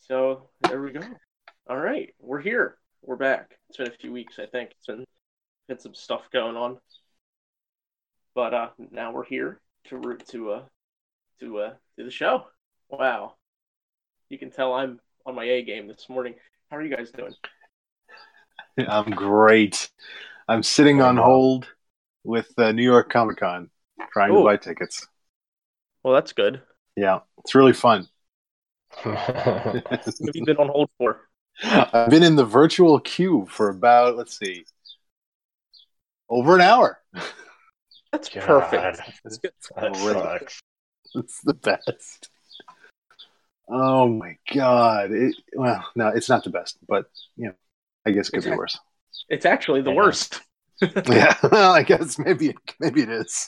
So there we go. All right, we're here. We're back. It's been a few weeks, I think. It's been had some stuff going on, but now we're here to do the show. Wow, you can tell I'm on my A game this morning. How are you guys doing? I'm great. I'm sitting on hold with New York Comic Con, trying to buy tickets. Well, that's good. Yeah, it's really fun. What have you been on hold for? I've been in the virtual queue for about, over an hour. That's perfect. That's good. It's the best. Oh my god! No, it's not the best, but I guess it could be worse. It's actually the worst. Yeah, well, I guess maybe it is.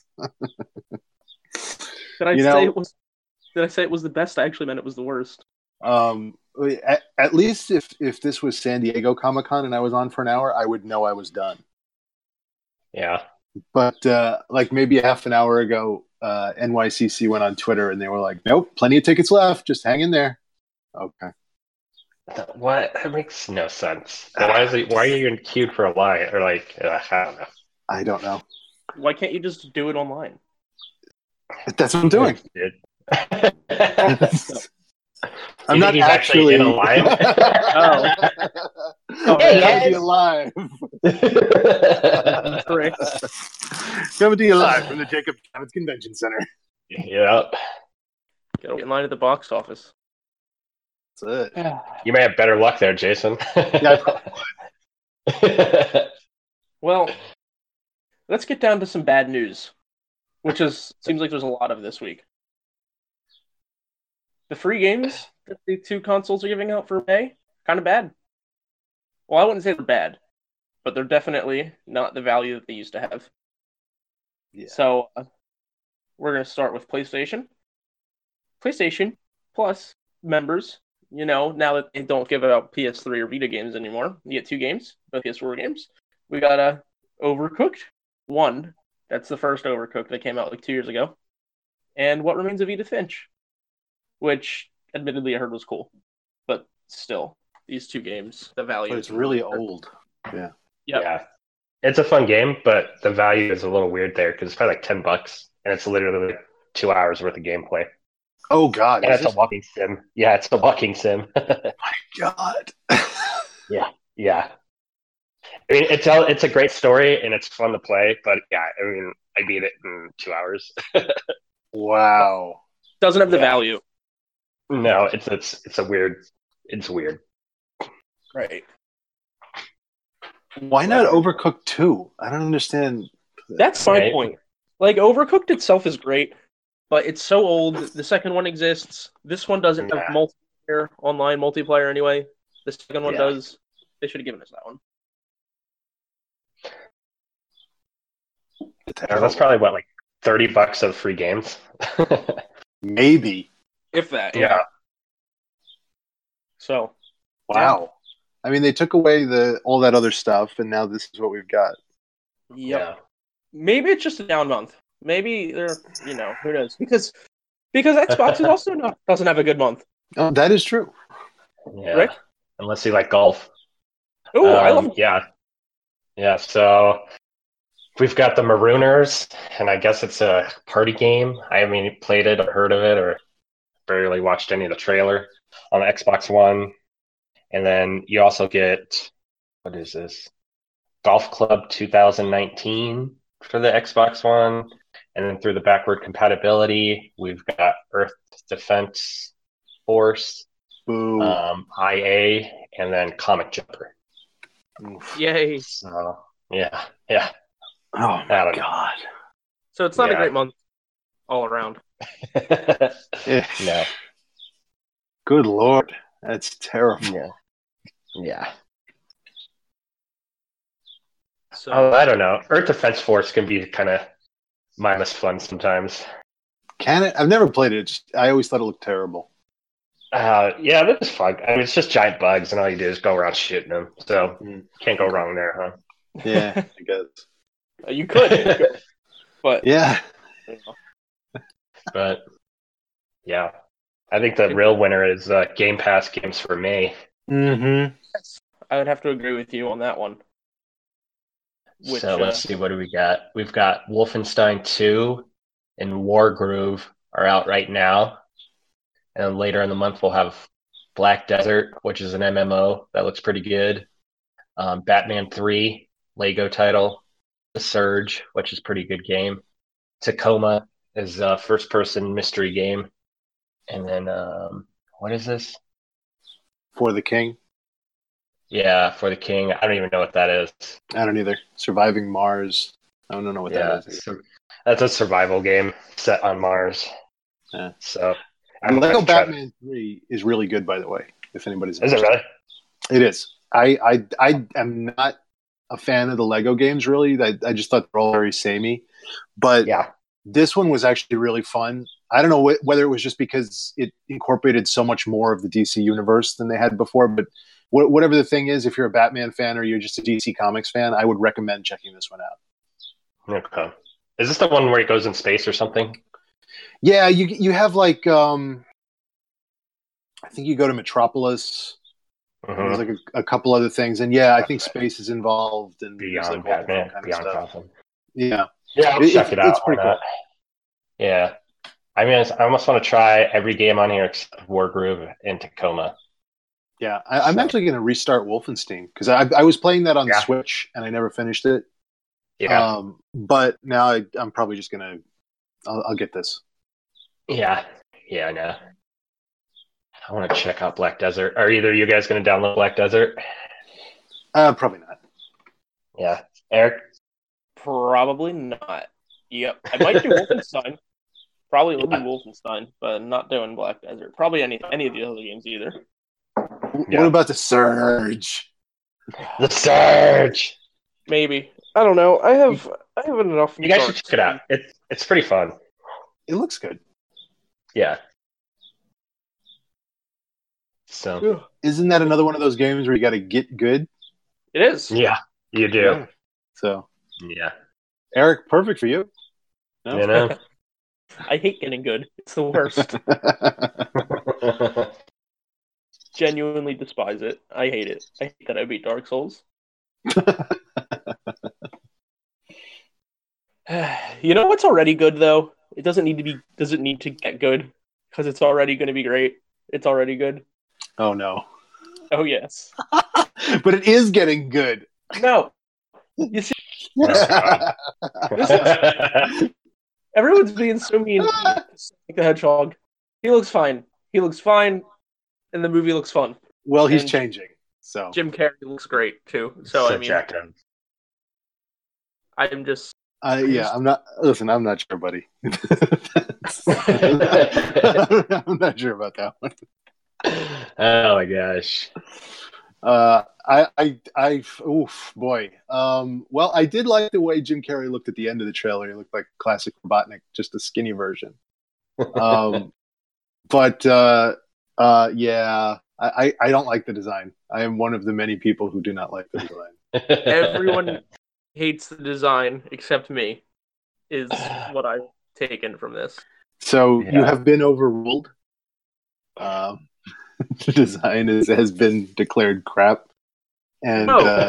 Did I say it was? Did I say it was the best? I actually meant it was the worst. At least if this was San Diego Comic Con and I was on for an hour, I would know I was done. Yeah. But maybe a half an hour ago, NYCC went on Twitter and they were like, "Nope, plenty of tickets left. Just hang in there." Okay. What? That makes no sense. Why are you queued for a line? Or I don't know. I don't know. Why can't you just do it online? That's what I'm doing. I'm not actually in a line. Hey, coming to you live. Coming to you live from the Jacob Javits Convention Center. Yep. Get in line at the box office. That's it. You may have better luck there, Jason. Yeah, I probably. Well, let's get down to some bad news, which seems like there's a lot of this week. The free games that the two consoles are giving out for May, kind of bad. Well, I wouldn't say they're bad, but they're definitely not the value that they used to have. Yeah. So we're going to start with PlayStation. PlayStation Plus members, now that they don't give out PS3 or Vita games anymore, you get two games, both PS4 games. We got Overcooked 1. That's the first Overcooked that came out like 2 years ago. And What Remains of Edith Finch, which admittedly I heard was cool, but still, these two games, the value. But it's really old. Yeah. Yep. Yeah. It's a fun game, but the value is a little weird there because it's probably like $10, and it's literally like 2 hours worth of gameplay. Oh God! And it's a walking sim. Yeah, it's a walking sim. My God. Yeah. I mean, it's a great story and it's fun to play, but yeah, I mean, I beat it in 2 hours. Wow. Doesn't have the value. No, it's weird. Right. Why not Overcooked 2? I don't understand. That's my point. Like, Overcooked itself is great, but it's so old. The second one exists. This one doesn't have online multiplayer anyway. The second one does. They should have given us that one. That's probably what, like $30 of free games? Maybe. If that, yeah. So. Wow. I mean, they took away all that other stuff, and now this is what we've got. Yep. Yeah. Maybe it's just a down month. Maybe they're, who knows? Because Xbox is also doesn't have a good month. Oh, that is true. Yeah. Rick? Unless you like golf. Oh, I love golf. Yeah, so we've got the Marooners, and I guess it's a party game. I haven't played it or heard of it or barely watched any of the trailer on the Xbox One. And then you also get, what is this? Golf Club 2019 for the Xbox One. And then through the backward compatibility, we've got Earth Defense Force, IA, and then Comic Jumper. Yay. So, yeah. Oh, my God. So it's not a great month all around. No. Good Lord. That's terrible. Yeah. So, I don't know. Earth Defense Force can be kind of mindless fun sometimes. Can it? I've never played it. I always thought it looked terrible. Yeah, that was fun. I mean, it's just giant bugs, and all you do is go around shooting them. So can't go wrong there, huh? Yeah, I guess. You could. But yeah. But yeah. I think the real winner is Game Pass games for May. Mm-hmm. I would have to agree with you on that one. So let's see, what do we got? We've got Wolfenstein 2 and Wargroove are out right now. And later in the month, we'll have Black Desert, which is an MMO that looks pretty good. Batman 3, Lego title. The Surge, which is a pretty good game. Tacoma is a first-person mystery game. And then, what is this? For the King. Yeah, For the King. I don't even know what that is. I don't either. Surviving Mars. I don't know what that is. That's a survival game set on Mars. Yeah. So, Lego Batman 3 is really good, by the way. If anybody's interested. Is it really? It is. I am not a fan of the Lego games, really. I just thought they're all very samey. But yeah, this one was actually really fun. I don't know whether it was just because it incorporated so much more of the DC universe than they had before, but whatever the thing is, if you're a Batman fan or you're just a DC Comics fan, I would recommend checking this one out. Okay. Is this the one where he goes in space or something? Yeah, you have like I think you go to Metropolis. Mm-hmm. There's like a couple other things, and yeah, I think space is involved and Beyond Batman, Beyond Gotham. Yeah, I'll check it out. It's pretty cool. Yeah, I mean, I almost want to try every game on here except Wargroove and Tacoma. Yeah, I'm actually going to restart Wolfenstein because I was playing that on the Switch and I never finished it. Yeah, but now I'm probably just gonna I'll get this. Yeah, I know. I want to check out Black Desert. Are either of you guys going to download Black Desert? Probably not. Yeah. Eric? Probably not. Yep. I might do Wolfenstein. Probably will do Wolfenstein, but not doing Black Desert. Probably any of the other games either. What about the Surge? The Surge! Maybe. I don't know. I have enough. You guys should check it out. It's pretty fun. It looks good. Yeah. So isn't that another one of those games where you got to get good? It is. Yeah, you do. Yeah. So yeah, Eric, perfect for you. No? You know, I hate getting good. It's the worst. Genuinely despise it. I hate it. I hate that I beat Dark Souls. You know what's already good though? It doesn't need to get good because it's already going to be great. It's already good. Oh no. Oh yes. But it is getting good. No. You see, everyone's being so mean to Sonic the Hedgehog. He looks fine. And the movie looks fun. Well, he's changing. So Jim Carrey looks great too. So I mean, I'm just. I'm not. Listen, I'm not sure, buddy. I'm not sure about that one. Oh my gosh. Oof, boy. Well, I did like the way Jim Carrey looked at the end of the trailer. He looked like classic Robotnik, just a skinny version. But yeah, I don't like the design. I am one of the many people who do not like the design. Everyone hates the design except me, is what I've taken from this. So you have been overruled. The design has been declared crap. And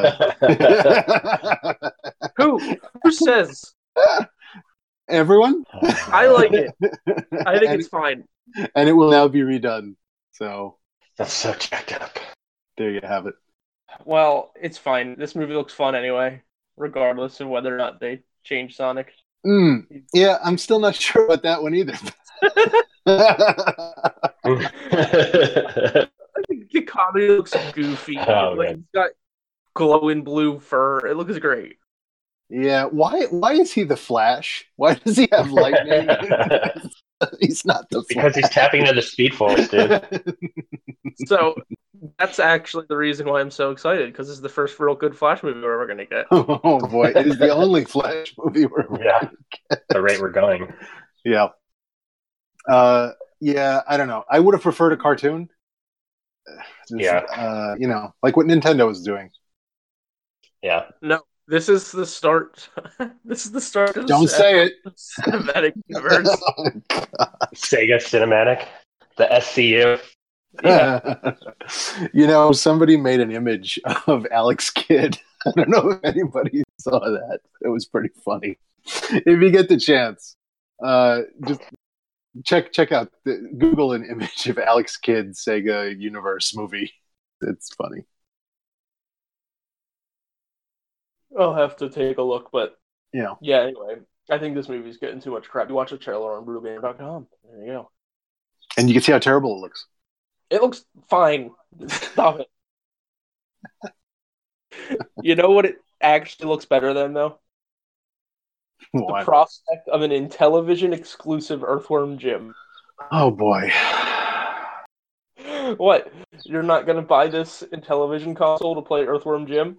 who says? Everyone? I like it. I think it's fine. And it will now be redone. So that's so jacked up. There you have it. Well, it's fine. This movie looks fun anyway, regardless of whether or not they change Sonic. Yeah, I'm still not sure about that one either. I think the comedy looks goofy. He's got glowing blue fur. It looks great. Yeah, why is he the Flash? Why does he have lightning? He's not the Flash. Because he's tapping into the Speed Force, dude. So that's actually the reason why I'm so excited, because this is the first real good Flash movie we're ever going to get. Oh boy, it is the only Flash movie we're ever going to get. The rate we're going. Yeah. Yeah, I don't know. I would have preferred a cartoon. Like what Nintendo was doing. Yeah. No, this is the start. This is the start of Don't say it. Cinematic universe. Sega Cinematic. The SCU. Yeah. Somebody made an image of Alex Kidd. I don't know if anybody saw that. It was pretty funny. If you get the chance, just check out Google an image of Alex Kidd Sega Universe movie. It's funny. I'll have to take a look, but Yeah. Anyway, I think this movie's getting too much crap. You watch a trailer on BrutalGamer.com. There you go. And you can see how terrible it looks. It looks fine. Stop it. You know what it actually looks better than, though? What? The prospect of an Intellivision exclusive Earthworm Jim. Oh boy. What? You're not going to buy this Intellivision console to play Earthworm Jim?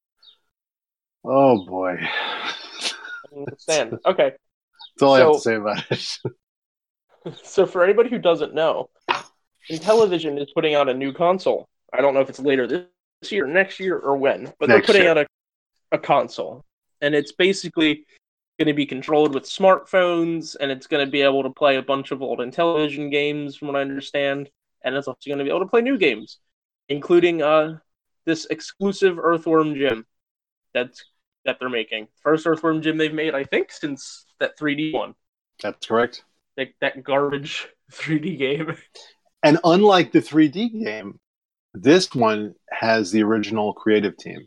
Oh boy. I understand. Okay. That's all I have to say about it. So for anybody who doesn't know, Intellivision is putting out a new console. I don't know if it's later this year, next year, or when, but they're putting out a console. And it's basically going to be controlled with smartphones, and it's going to be able to play a bunch of old Intellivision games, from what I understand. And it's also going to be able to play new games, including this exclusive Earthworm Jim that they're making. First Earthworm Jim they've made, I think, since that 3D one. That's correct. That garbage 3D game. And unlike the 3D game, this one has the original creative team.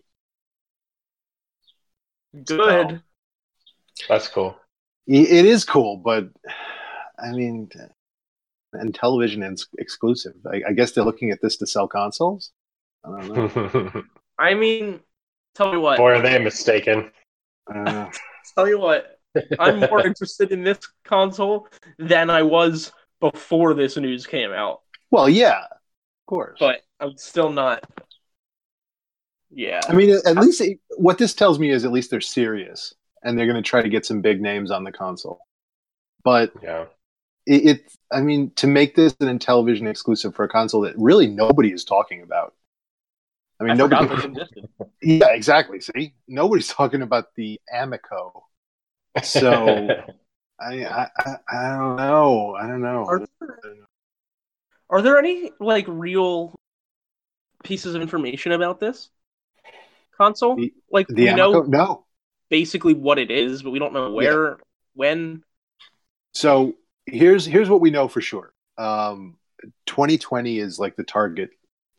Good. So, that's cool. It is cool, but I mean, Intellivision exclusive. I guess they're looking at this to sell consoles. I don't know. I mean, tell me what. Boy, are they mistaken. Tell you what. I'm more interested in this console than I was before this news came out. Well, yeah, of course. But I'm still not. Yeah. I mean, at least what this tells me is at least they're serious, and they're going to try to get some big names on the console. But yeah, I mean, to make this an Intellivision exclusive for a console that really nobody is talking about. I mean, nobody. Yeah, exactly. See, nobody's talking about the Amico. So I don't know. I don't know. Are there any real pieces of information about this console? The we Amico? know No. Basically what it is, but we don't know where, when. So here's what we know for sure. 2020 is like the target.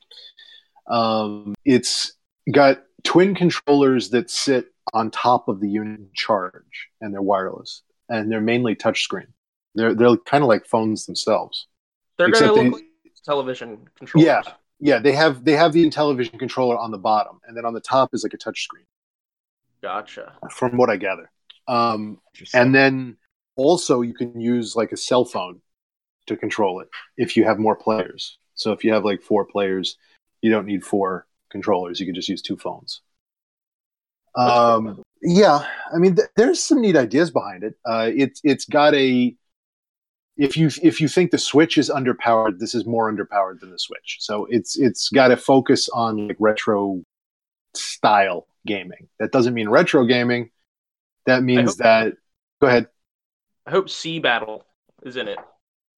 It's got twin controllers that sit on top of the unit in charge, and they're wireless, and they're mainly touchscreen. They're kind of like phones themselves. They're going to look like television controllers. Yeah. They have the Intellivision controller on the bottom, and then on the top is like a touchscreen. Gotcha. From what I gather, and then also you can use like a cell phone to control it if you have more players. So if you have like 4 players, you don't need 4 controllers. You can just use 2 phones. Yeah, I mean, there's some neat ideas behind it. It's got a. If you think the Switch is underpowered, this is more underpowered than the Switch. So it's got a focus on like retro style gaming. That doesn't mean retro gaming. That means that. Go ahead. I hope Sea Battle is in it.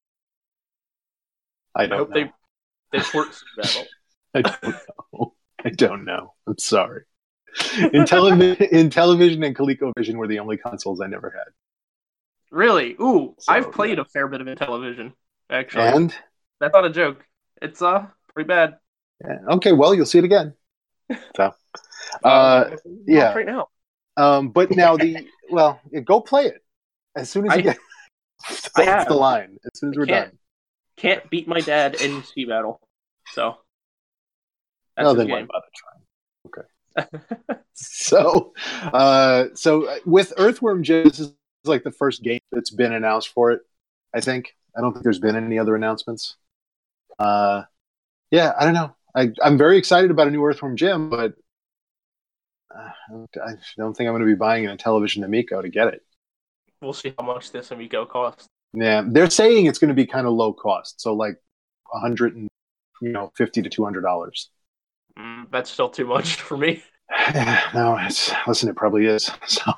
I hope they port Sea Battle. I don't know. I'm sorry. Intellivision and ColecoVision were the only consoles I never had. Really? Ooh, so, I've played a fair bit of Intellivision, actually. And? That's not a joke. It's pretty bad. Yeah. Okay, well, you'll see it again. So, yeah. Right now. But now go play it as soon as you get off the line. As soon as we're done. Can't beat my dad in Sea Battle, so. That's then why bother trying? Okay. So with Earthworm Jim, this is like the first game that's been announced for it. I think. I don't think there's been any other announcements. I don't know. I'm very excited about a new Earthworm Jim, but I don't think I'm going to be buying a Intellivision Amico to get it. We'll see how much this Amico costs. Yeah, they're saying it's going to be kind of low cost, so like $150 to $200. That's still too much for me. No, it probably is. So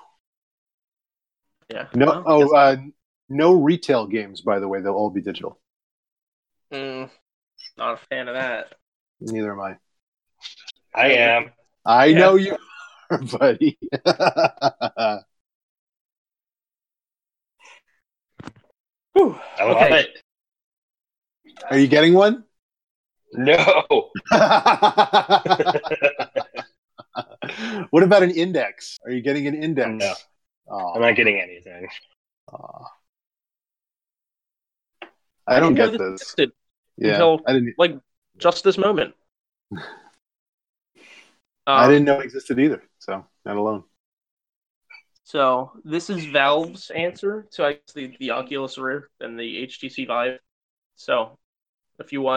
yeah. No, no retail games, by the way. They'll all be digital. Not a fan of that. Neither am I. I am. I know you are, buddy. Whew. I love Okay. it. Are you getting one? No. What about an index? Are you getting an index? No. Oh. I'm not getting anything. I don't didn't get know this. existed Yeah, until I didn't. like just this moment. I didn't know it existed either. So not alone. So this is Valve's answer to I guess the Oculus Rift and the HTC Vive. So if you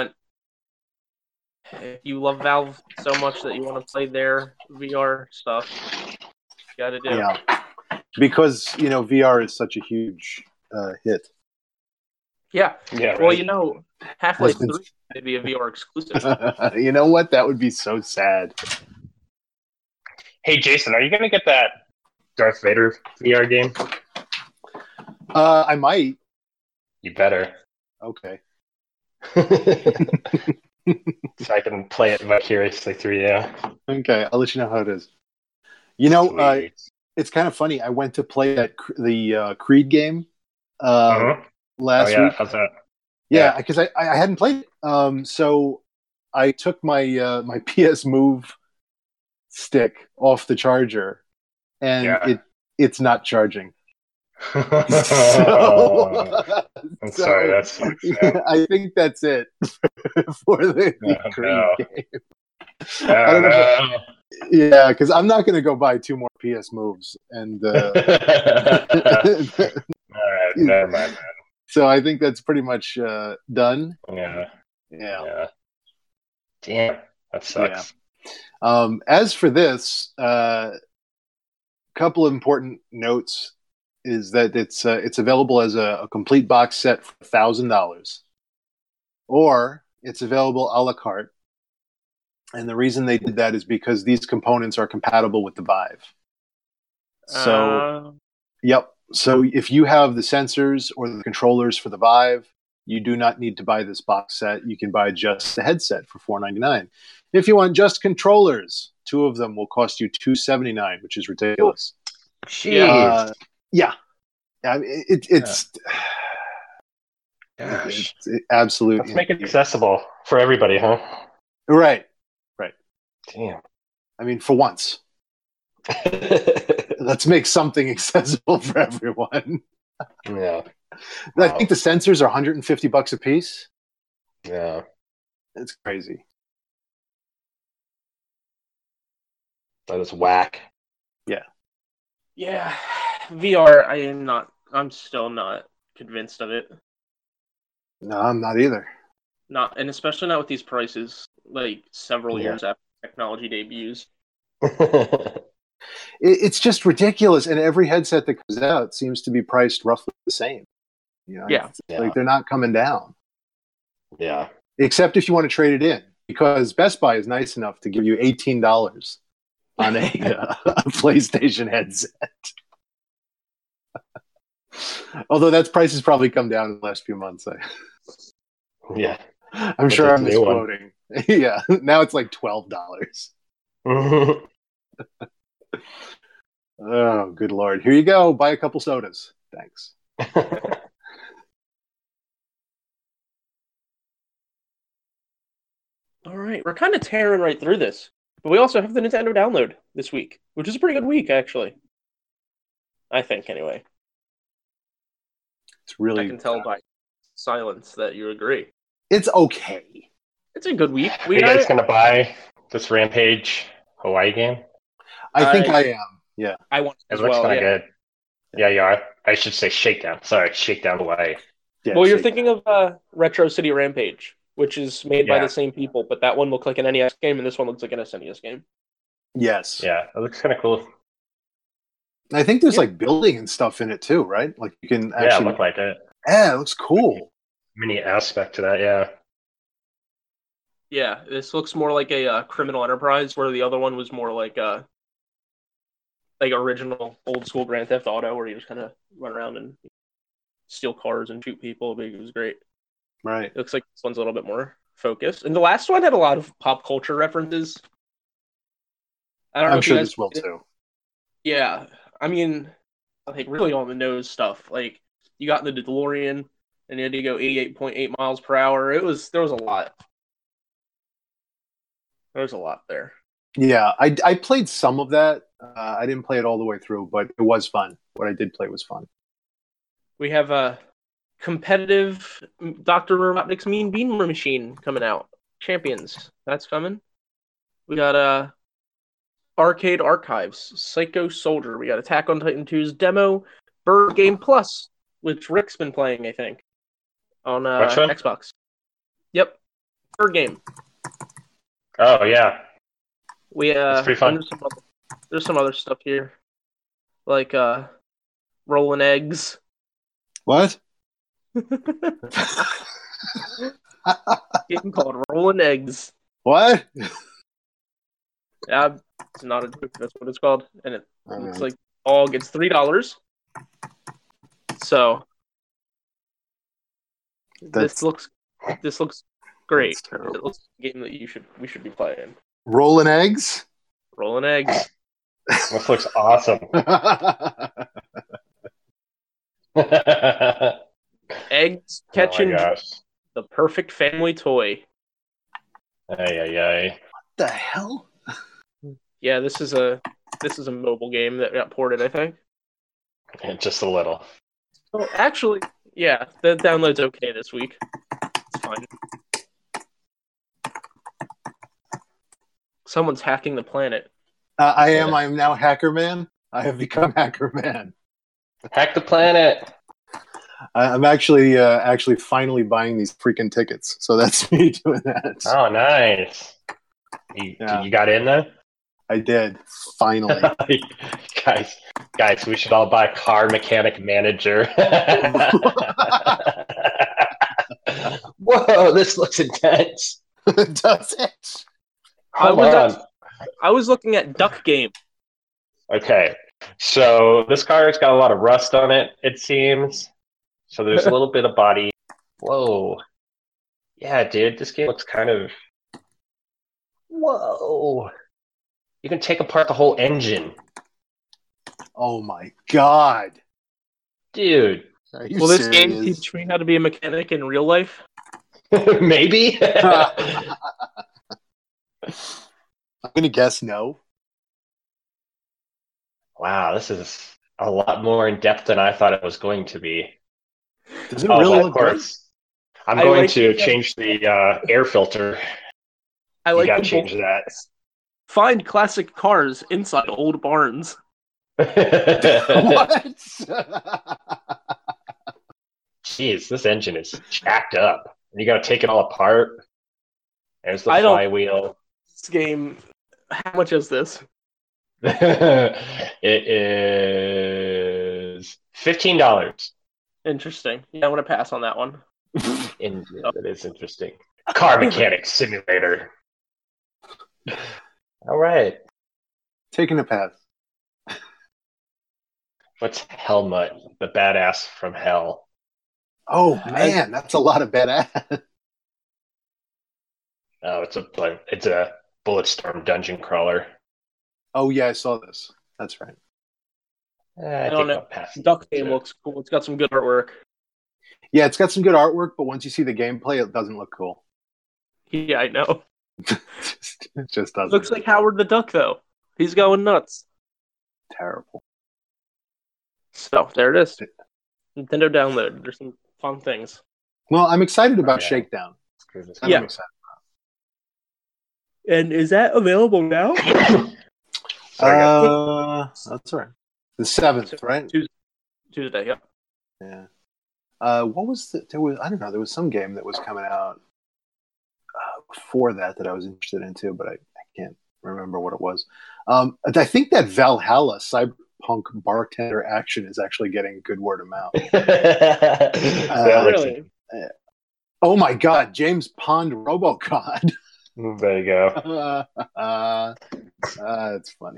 love Valve so much that you want to play their VR stuff, you got to do. Yeah, because VR is such a huge hit. Yeah. Yeah. Well, Right. Half-Life 3 would be a VR exclusive. You know what? That would be so sad. Hey, Jason, are you going to get that Darth Vader VR game? I might. You better. Okay. So I can play it vicariously through you. Okay, I'll let you know how it is. Sweet. It's kind of funny. I went to play the Creed game last week. How's that? Yeah, because I hadn't played it. So I took my my PS Move stick off the charger, and it's not charging. I'm sorry, that sucks. Yeah. I think that's it for the Creed game. I don't know. Yeah, because I'm not going to go buy 2 more PS Moves, and all right, never mind, man. So I think that's pretty much done. Yeah. Damn, that sucks. Yeah. As for this, couple of important notes is that it's available as a complete box set for $1,000, or it's available a la carte. And the reason they did that is because these components are compatible with the Vive. So, yep. So if you have the sensors or the controllers for the Vive, you do not need to buy this box set. You can buy just the headset for $499. If you want just controllers, 2 of them will cost you $279, which is ridiculous. Jeez. Yeah. I mean, it's Gosh. It's absolutely. Let's make it accessible for everybody, huh? Right. Damn. I mean, for once. Let's make something accessible for everyone. Yeah. I think the sensors are $150 a piece. Yeah. It's crazy. That is whack. Yeah. VR, I'm still not convinced of it. No, I'm not either. And especially not with these prices, like several years after technology debuts. It's just ridiculous, and every headset that comes out seems to be priced roughly the same. Like they're not coming down. Yeah. Except if you want to trade it in, because Best Buy is nice enough to give you $18 on a PlayStation headset. Although that price has probably come down in the last few months. Yeah. I'm sure I'm misquoting. Yeah, now it's like $12. Oh, good Lord. Here you go. Buy a couple sodas. Thanks. All right, we're kind of tearing right through this. But we also have the Nintendo download this week, which is a pretty good week, actually. I think, anyway. It's really... I can tell by silence that you agree. It's okay. It's a good week. Are you guys going to buy this Rampage Hawaii game? I think I am. Yeah. I want it as looks well. kind of good. Yeah. I should say Shakedown. Sorry, Shakedown Hawaii. Yeah, well, you're thinking of Retro City Rampage, which is made by the same people, but that one looked like an NES game, and this one looks like an SNES game. Yes. Yeah, it looks kind of cool. I think there's like building and stuff in it too, right? Like you can actually... Yeah, look like it. Yeah, it looks cool. Mini aspect to that, yeah. Yeah, this looks more like a Criminal Enterprise, where the other one was more like original old school Grand Theft Auto, where you just kind of run around and steal cars and shoot people. It was great. Right. It looks like this one's a little bit more focused. And the last one had a lot of pop culture references. I don't know I'm if you sure guys this will played it. too. Yeah. I mean, like really on the nose stuff. Like you got in the DeLorean and you had to go 88.8 miles per hour. There was a lot. There was a lot there. Yeah, I played some of that. I didn't play it all the way through, but it was fun. What I did play was fun. We have a competitive Dr. Robotnik's Mean Bean Machine coming out. Champions. That's coming. We got Arcade Archives, Psycho Soldier. We got Attack on Titan 2's demo, Bird Game Plus, which Rick's been playing, I think, on Which one? Xbox. Yep, Bird Game. Oh yeah, We it's pretty fun. there's some other stuff here, like rolling eggs. What? Game called Rolling Eggs. What? Yeah, it's not a joke. That's what it's called, and it looks Alright. like all gets $3. So That's- this looks great. That's terrible. It looks like a game that we should be playing. Rolling eggs? Rolling eggs. This looks awesome. Eggs Oh catching my gosh. the perfect family toy. Ay, ay, ay. the hell? Yeah, this is a mobile game that got ported, I think. Just a little. Well, actually, yeah, the download's okay this week. It's fine. Someone's hacking the planet. I'm now Hacker Man. I have become Hacker Man. Hack the planet. I'm actually finally buying these freaking tickets. So that's me doing that. Oh, nice. Yeah. You got in there? I did. Finally. guys, we should all buy Car Mechanic Manager. Whoa, this looks intense. Does it? Hold on. I was looking at Duck Game. Okay, so this car's got a lot of rust on it, it seems. So there's a little bit of body. Whoa. Yeah, dude, this game looks kind of... Whoa. You can take apart the whole engine. Oh my god. Dude. Are you Will this game serious? teach me how to be a mechanic in real life? Maybe? I'm gonna guess no. Wow, this is a lot more in depth than I thought it was going to be. Does it really of look good? course. I'm I going like to the- change the air filter. I You like gotta the change bold- that. Find classic cars inside old barns. What? Jeez, this engine is jacked up. You gotta take it all apart. There's the I don't- flywheel. This game, how much is this? It is $15. Interesting. Yeah, I'm gonna pass on that one. And that is interesting. Car Mechanic Simulator. All right. Taking a pass. What's Helmut, the badass from hell? Oh man, that's a lot of badass. Oh, it's a Bulletstorm dungeon crawler. Oh yeah, I saw this. That's right. I don't think know. I'll pass. Duck Game looks cool. It's got some good artwork. Yeah, it's got some good artwork, but once you see the gameplay, it doesn't look cool. Yeah, I know. It just doesn't. Looks like Howard the Duck, though. He's going nuts. Terrible. So, there it is. Nintendo download. There's some fun things. Well, I'm excited about Yeah. Shakedown. I'm Yeah. excited. And is that available now? Sorry, guys. That's all right. The 7th, right? Tuesday, yeah. Yeah. What was there was I don't know, there was some game that was coming out before that I was interested in too, but I can't remember what it was. I think that Valhalla Cyberpunk bartender action is actually getting good word of mouth. Really? Oh my god, James Pond Robocod. There you go. That's funny.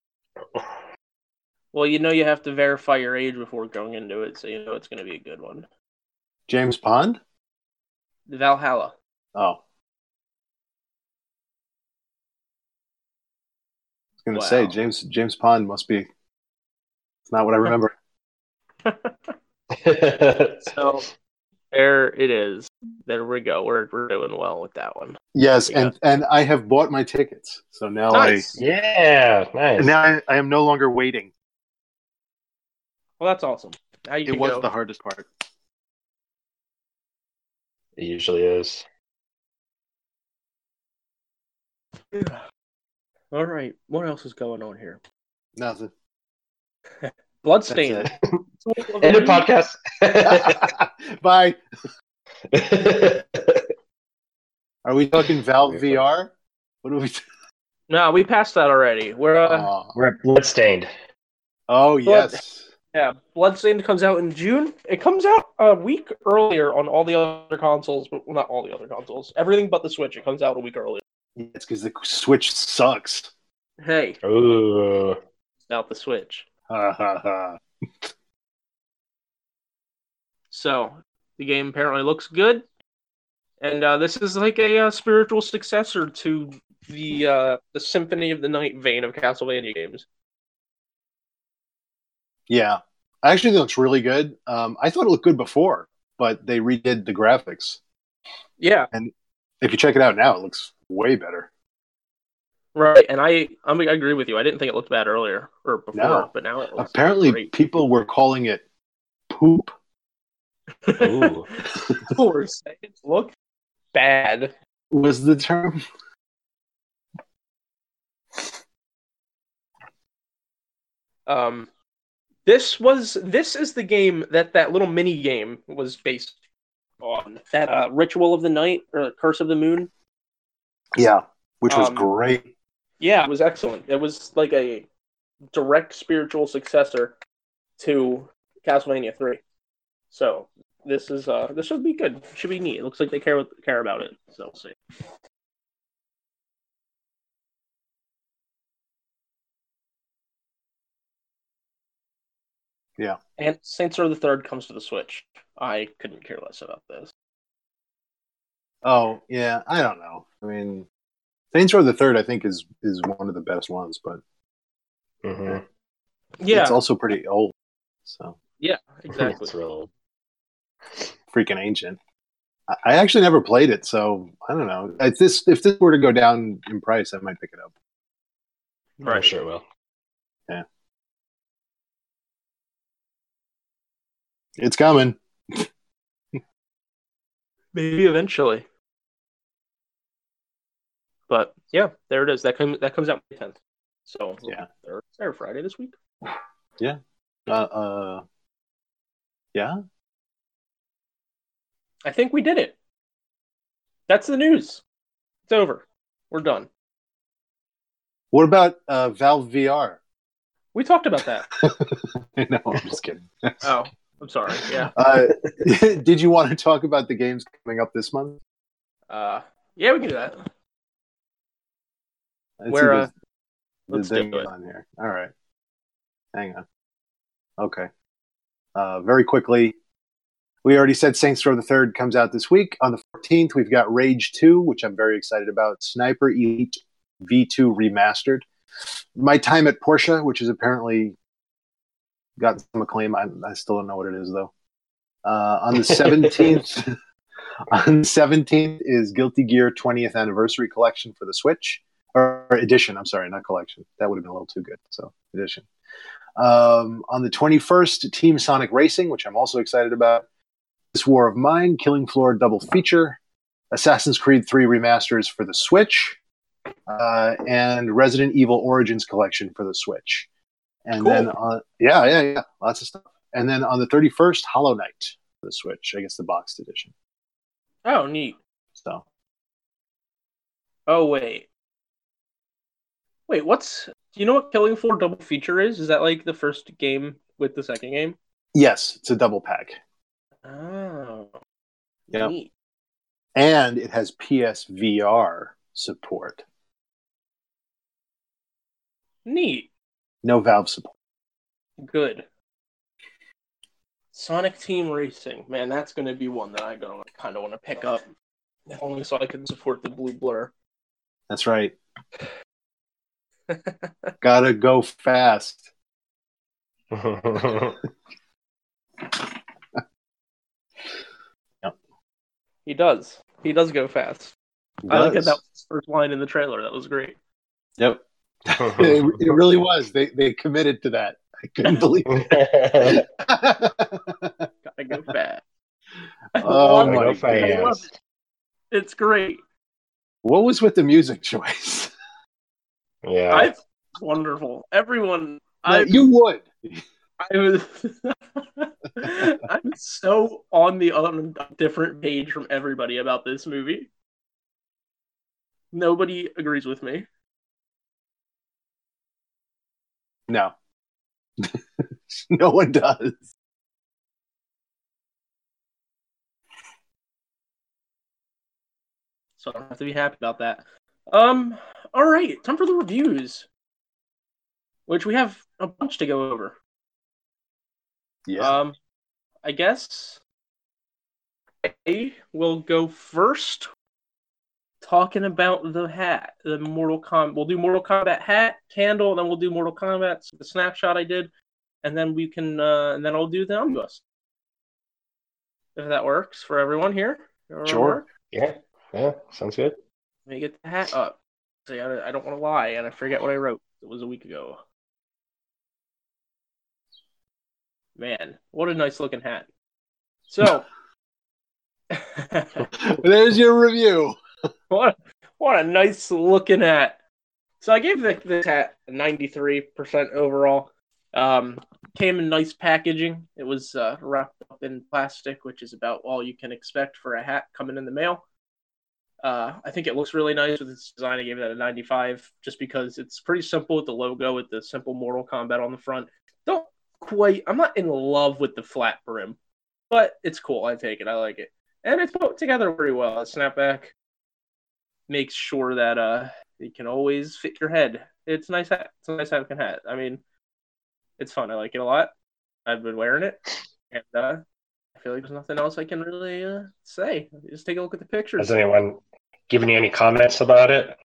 Well, you know you have to verify your age before going into it, so you know it's going to be a good one. James Pond? Valhalla. Oh. I was going to say, James Pond must be... It's not what I remember. So there it is. There we go. We're doing well with that one. Yes, and I have bought my tickets. So now nice. nice. Now I am no longer waiting. Well, that's awesome. Now you it was the hardest part. It usually is. All right. What else is going on here? Nothing. Bloodstained. End of podcast. Bye. Are we talking Valve VR? What are we? No, we passed that already. We're at Bloodstained. Oh yes. Yeah, Bloodstained comes out in June. It comes out a week earlier on all the other consoles, but not all the other consoles. Everything but the Switch. It comes out a week earlier. It's because the Switch sucks. Hey. Ooh. It's not the Switch. Ha ha ha. So, the game apparently looks good. And this is like a spiritual successor to the Symphony of the Night vein of Castlevania games. Yeah. I actually think it looks really good. I thought it looked good before, but they redid the graphics. Yeah. And if you check it out now, it looks way better. Right, and I agree with you. I didn't think it looked bad earlier or before, but now it looks apparently great. People were calling it poop. Ooh. People were saying it looked bad. Was the term? This is the game that little mini game was based on. That Ritual of the Night or Curse of the Moon. Yeah, which was great. Yeah, it was excellent. It was like a direct spiritual successor to Castlevania 3. So this should be good. It should be neat. It looks like they care about it. So we'll see. Yeah. And Saints Row the Third comes to the Switch. I couldn't care less about this. Oh, yeah. I don't know. I mean, Saints Row the Third, I think, is one of the best ones, but it's also pretty old. So yeah, exactly. It's real old. Freaking ancient. I actually never played it, so I don't know. If this were to go down in price, I might pick it up. Right. I'm sure it will. Yeah. It's coming. Maybe eventually. But yeah, there it is. That comes out May 10th. So yeah, Thursday or Friday this week. Yeah. Yeah. I think we did it. That's the news. It's over. We're done. What about Valve VR? We talked about that. No, I'm just kidding. Oh, I'm sorry. Yeah. Did you want to talk about the games coming up this month? Yeah, we can do that. Let's do it. On here. All right. Hang on. Okay. Very quickly, we already said Saints Row the Third comes out this week. On the 14th, we've got Rage 2, which I'm very excited about. Sniper Elite V2 Remastered. My Time at Porsche, which has apparently gotten some acclaim. I still don't know what it is, though. On the 17th, is Guilty Gear 20th Anniversary Collection for the Switch. Or edition, I'm sorry, not collection. That would have been a little too good. So, edition. On the 21st, Team Sonic Racing, which I'm also excited about. This War of Mine, Killing Floor double feature. Assassin's Creed 3 remasters for the Switch. And Resident Evil Origins Collection for the Switch. And cool. then, yeah, lots of stuff. And then on the 31st, Hollow Knight for the Switch. I guess the boxed edition. Oh, neat. So. Oh, wait. Do you know what Killing Floor double feature is? Is that like the first game with the second game? Yes, it's a double pack. Oh. Yeah. Neat. And it has PSVR support. Neat. No Valve support. Good. Sonic Team Racing, man, that's going to be one that I kind of want to pick up, if only so I can support the blue blur. That's right. Gotta go fast. Yep. He does. He does go fast. I like that was his first line in the trailer. That was great. Yep. It really was. They committed to that. I couldn't believe it. Gotta go fast. Oh my God. I love it. It's great. What was with the music choice? Yeah. Wonderful. Everyone. You would. I was. I'm so on a different page from everybody about this movie. Nobody agrees with me. No. No one does. So I don't have to be happy about that. All right, time for the reviews, which we have a bunch to go over. Yeah. I guess I will go first, talking about the hat, the Mortal Kombat. We'll do Mortal Kombat hat, candle, and then we'll do Mortal Kombat, so the snapshot I did, and then we can, and then I'll do the omnibus. If that works for everyone here. Sure. Yeah, sounds good. Let me get the hat up. See, I don't want to lie, and I forget what I wrote. It was a week ago. Man, what a nice looking hat. So, there's your review. what a nice looking hat. So I gave this hat a 93% overall. Came in nice packaging. It was wrapped up in plastic, which is about all you can expect for a hat coming in the mail. I think it looks really nice with its design. I gave that a 95 just because it's pretty simple with the logo, with the simple Mortal Kombat on the front. I'm not in love with the flat brim, but it's cool. I take it. I like it. And it's put together pretty well. A snapback makes sure that it can always fit your head. It's a nice hat. It's a nice looking hat. I mean, it's fun. I like it a lot. I've been wearing it. And I feel like there's nothing else I can really say. Just take a look at the pictures. Has anyone given you any comments about it?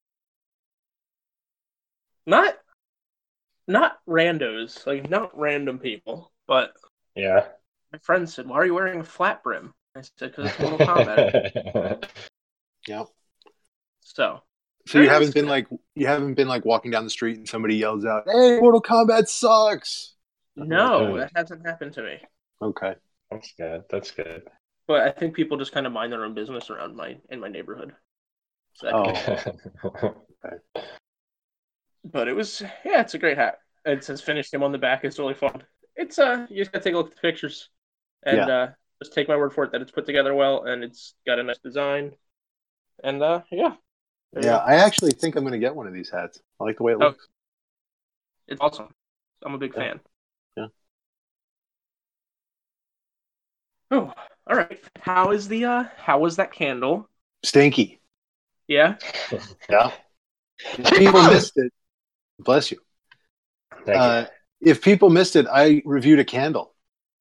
Not randos, like not random people, but yeah. My friend said, "Why are you wearing a flat brim?" I said, "Because it's Mortal Kombat." Yep. So you haven't been like walking down the street and somebody yells out, "Hey, Mortal Kombat sucks." No, that hasn't happened to me. Okay. That's good. But I think people just kind of mind their own business in my neighborhood. So okay. But it's a great hat. It says "Finish Him" on the back. It's really fun. It's you just gotta take a look at the pictures and just take my word for it that it's put together well and it's got a nice design. And yeah. I actually think I'm gonna get one of these hats. I like the way it looks. It's awesome. I'm a big fan. Yeah. Oh, all right. How was that candle? Stinky. Yeah. Yeah. If people missed it, bless you. If people missed it, I reviewed a candle,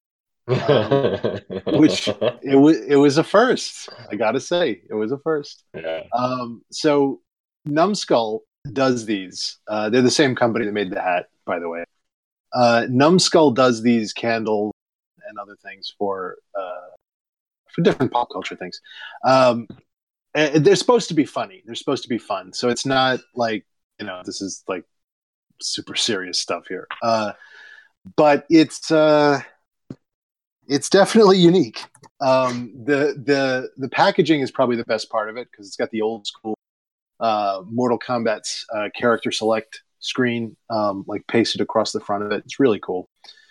which it was a first. I gotta say, it was a first. Yeah. So Numskull does these. They're the same company that made the hat, by the way. Numskull does these candles and other things for different pop culture things. They're supposed to be funny. They're supposed to be fun. So it's not like, this is like super serious stuff here. But it's definitely unique. The packaging is probably the best part of it because it's got the old school Mortal Kombat's character select screen like pasted across the front of it. It's really cool.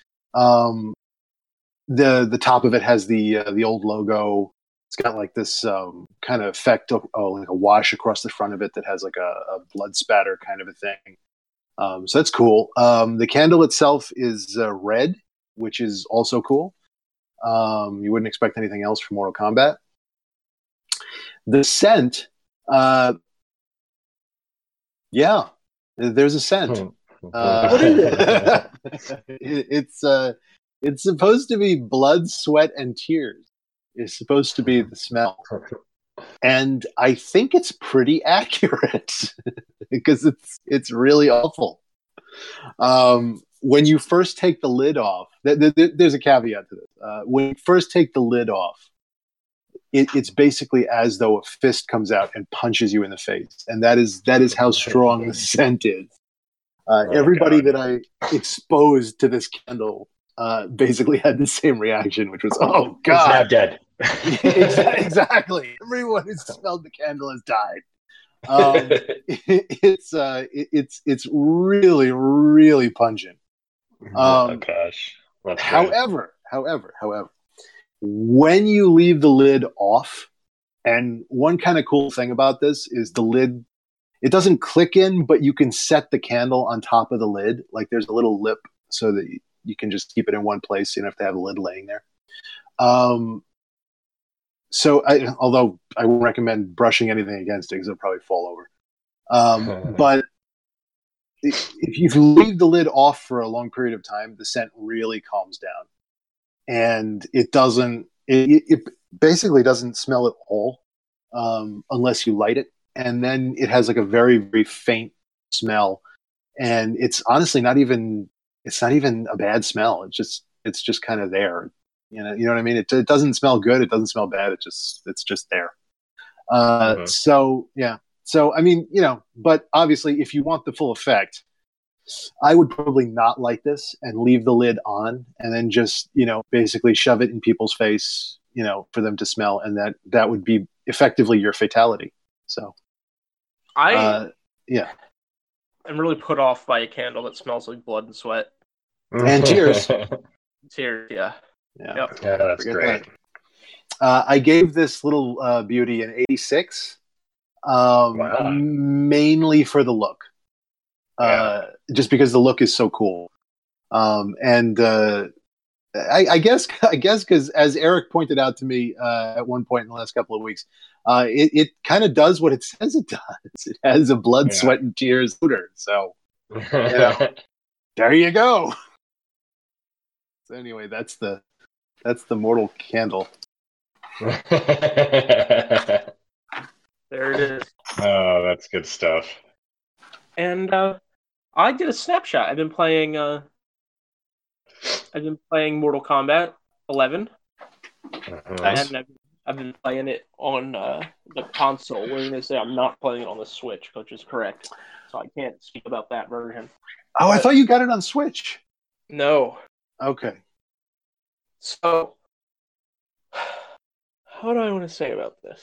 The top of it has the old logo. It's got like this kind of effect of like a wash across the front of it that has like a blood spatter kind of a thing. So that's cool. The candle itself is red, which is also cool. You wouldn't expect anything else from Mortal Kombat. The scent, there's a scent. What is it? It's supposed to be blood, sweat, and tears. It's supposed to be the smell. And I think it's pretty accurate because it's really awful. When you first take the lid off, there's a caveat to this. When you first take the lid off, it's basically as though a fist comes out and punches you in the face, and that is how strong the scent is. Everybody that I exposed to this candle basically had the same reaction, which was, "Oh God, he's now dead." Exactly. Everyone who smelled the candle has died. It's really, really pungent. Oh gosh. However, when you leave the lid off, and one kind of cool thing about this is the lid, it doesn't click in, but you can set the candle on top of the lid. Like there's a little lip so that you can just keep it in one place. You don't have to have the lid laying there. So although I wouldn't recommend brushing anything against it because it'll probably fall over. But if you leave the lid off for a long period of time, the scent really calms down, and it basically doesn't smell at all unless you light it, and then it has like a very, very faint smell, and it's honestly not even a bad smell. It's just kind of there. You know what I mean? It doesn't smell good. It doesn't smell bad. It's just there. So yeah. So I mean, but obviously, if you want the full effect, I would probably not light this and leave the lid on, and then just basically shove it in people's face, for them to smell, and that would be effectively your fatality. So, I'm really put off by a candle that smells like blood and sweat and tears. Tears, yeah. Yep. Yeah, that's great. I gave this little beauty an 86, Wow. mainly for the look, just because the look is so cool. And I guess because as Eric pointed out to me at one point in the last couple of weeks, it kind of does what it says it does. It has a blood, sweat, and tears odor. So there you go. So anyway, that's the mortal candle. There it is. Oh, that's good stuff. And I did a snapshot. I've been playing Mortal Kombat 11, and I've been playing it on the console. We're going to say I'm not playing it on the Switch, which is correct. So I can't speak about that version. Oh, I thought you got it on Switch. No. Okay. So, what do I want to say about this?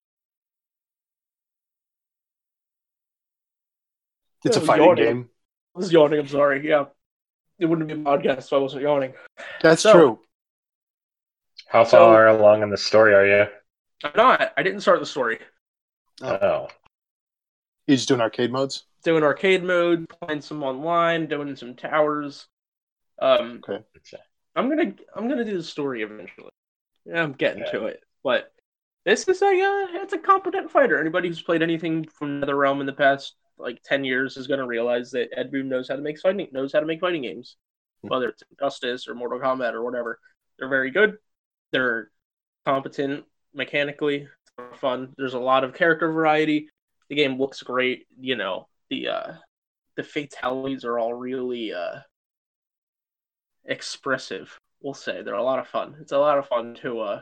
It's a fighting game. I was yawning, I'm sorry. Yeah. It wouldn't be a podcast if I wasn't yawning. That's true. How far along in the story are you? I'm not. I didn't start the story. Oh. You're just doing arcade modes? Doing arcade mode, playing some online, doing some towers. Okay. I'm gonna do the story eventually. Yeah, I'm getting to it. But this is it's a competent fighter. Anybody who's played anything from NetherRealm in the past 10 years is gonna realize that Ed Boon knows how to make fighting games. Whether it's Injustice or Mortal Kombat or whatever. They're very good. They're competent mechanically. They're fun. There's a lot of character variety. The game looks great. The fatalities are all really expressive. We'll say they're a lot of fun. It's a lot of fun to.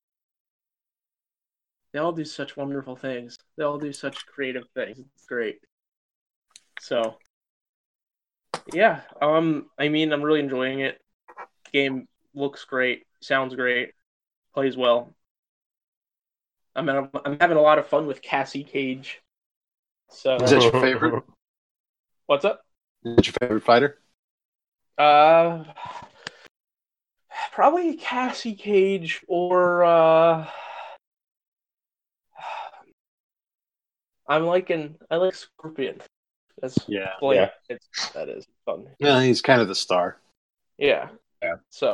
They all do such wonderful things. They all do such creative things. It's great. So, yeah. I mean, I'm really enjoying it. The game looks great. Sounds great. Plays well. I'm having a lot of fun with Cassie Cage. So is that your favorite? What's up? Is that your favorite fighter? Probably Cassie Cage or I like Scorpion. That is fun. Yeah, he's kind of the star. Yeah. So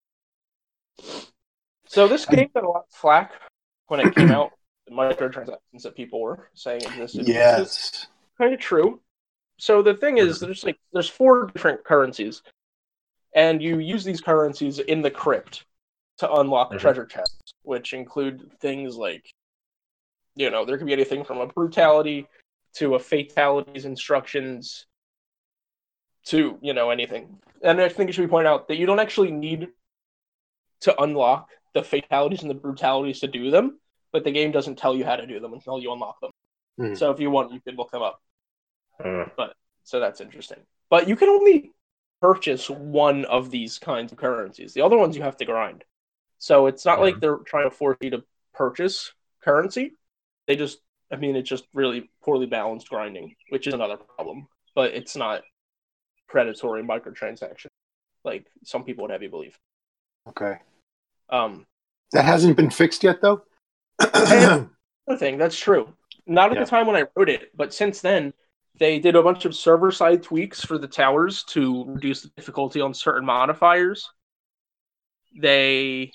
this game got a lot of flack when it came out. The microtransactions that people were saying existed. Yes. Kind of true. So the thing is, there's 4 different currencies, And you use these currencies in the crypt to unlock treasure chests, which include things like, there could be anything from a brutality to a fatalities instructions to, anything. And I think it should be pointed out that you don't actually need to unlock the fatalities and the brutalities to do them, but the game doesn't tell you how to do them until you unlock them. So if you want, you could look them up. So that's interesting. But you can only purchase one of these kinds of currencies. The other ones you have to grind. So it's not like they're trying to force you to purchase currency. It's just really poorly balanced grinding, which is another problem. But it's not predatory microtransaction like some people would have you believe. Okay. That hasn't been fixed yet, though? Another thing, that's true. Not at the time when I wrote it, but since then, they did a bunch of server-side tweaks for the towers to reduce the difficulty on certain modifiers. They...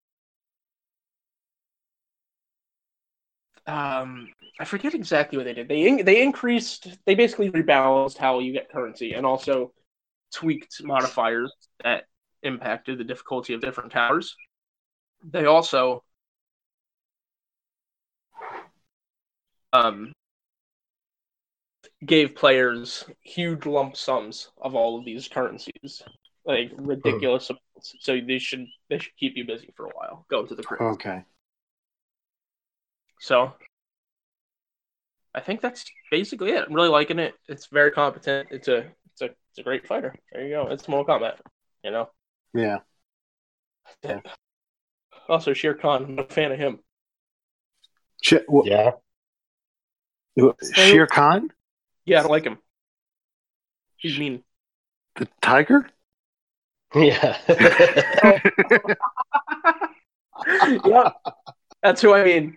I forget exactly what they did. They basically rebalanced how you get currency and also tweaked modifiers that impacted the difficulty of different towers. They also gave players huge lump sums of all of these currencies, like ridiculous amounts. So they should keep you busy for a while. Go to the crypt. Okay. So I think that's basically it. I'm really liking it. It's very competent. It's a great fighter. There you go. It's Mortal Kombat. Yeah. Also, Shere Khan. I'm a fan of him. Yeah. Shere Khan? Yeah, I don't like him. He's mean. The tiger? Yeah. Yeah. That's who I mean.